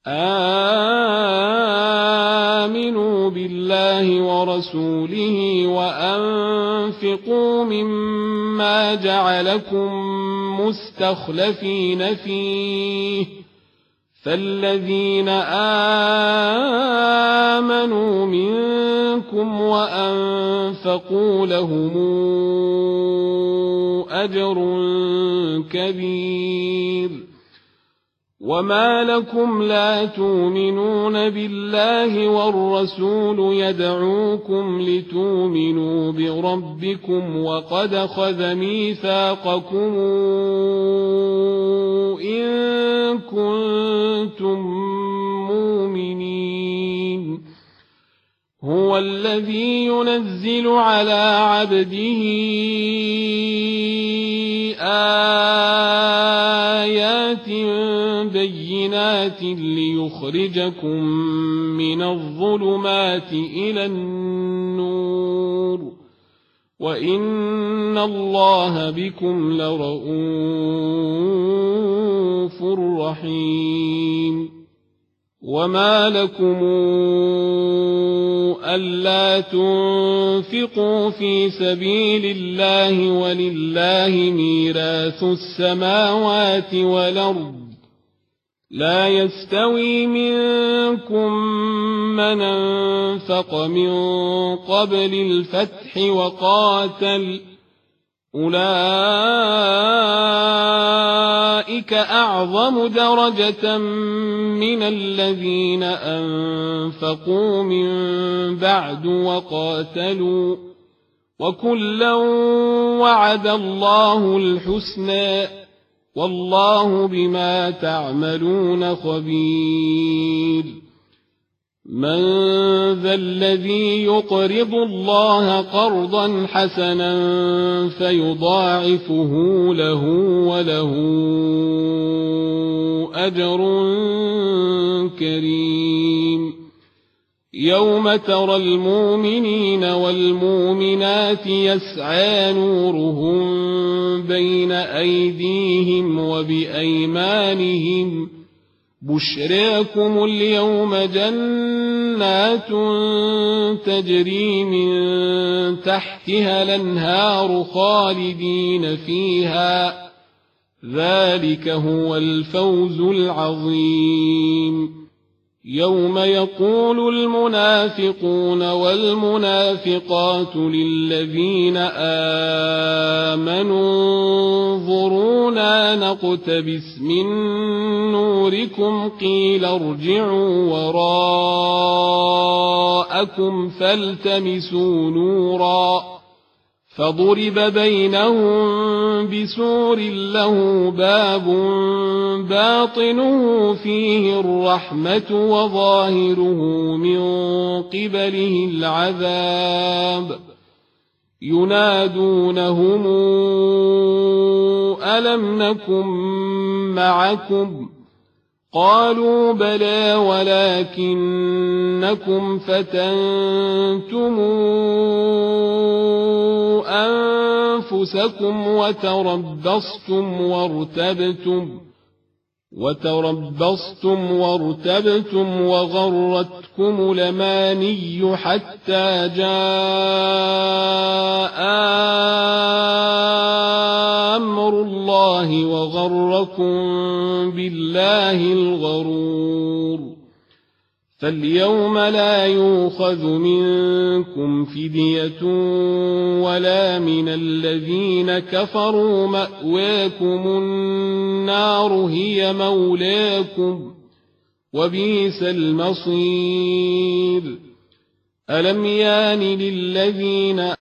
آمنوا بالله ورسوله وأنفقوا مما جعلكم مستخلفين فيه فالذين آمنوا منكم وأنفقوا لهم أجر كبير وما لكم لا تؤمنون بالله والرسول يدعوكم لتؤمنوا بربكم وقد أخذ ميثاقكم إن كنتم مؤمنين هو الذي ينزل على عبده آيات بينات ليخرجكم من الظلمات إلى النور وإن الله بكم لرءوف رحيم وما لكم ألا تنفقوا في سبيل الله ولله ميراث السماوات والأرض لا يستوي منكم من أنفق من قبل الفتح وقاتل أولئك أعظم درجة من الذين أنفقوا من بعد وقاتلوا وكلا وعد الله الحسنى والله بما تعملون خبير من ذا الذي يقرض الله قرضا حسنا فيضاعفه له وله أجر كريم يوم ترى المؤمنين والمؤمنات يسعى نورهم بين أيديهم وبأيمانهم بشراكم اليوم جنات تجري من تحتها الأنهار خالدين فيها ذلك هو الفوز العظيم يوم يقول المنافقون والمنافقات للذين آمنوا انظرونا نقتبس من نوركم قيل ارجعوا وراءكم فالتمسوا نورا فضرب بينهم بسور له باب باطنه فيه الرحمة وظاهره من قبله العذاب ينادونهم ألم نكن معكم قالوا بلى ولكنكم فتنتم أنفسكم وتربصتم وارتبتم وغرتكم الأماني حتى جاء أمر الله وغركم بالله الغرور فاليوم لا يؤخذ منكم فدية ولا من الذين كفروا مأواكم النار هي مولاكم وبئس المصير ألم يان للذين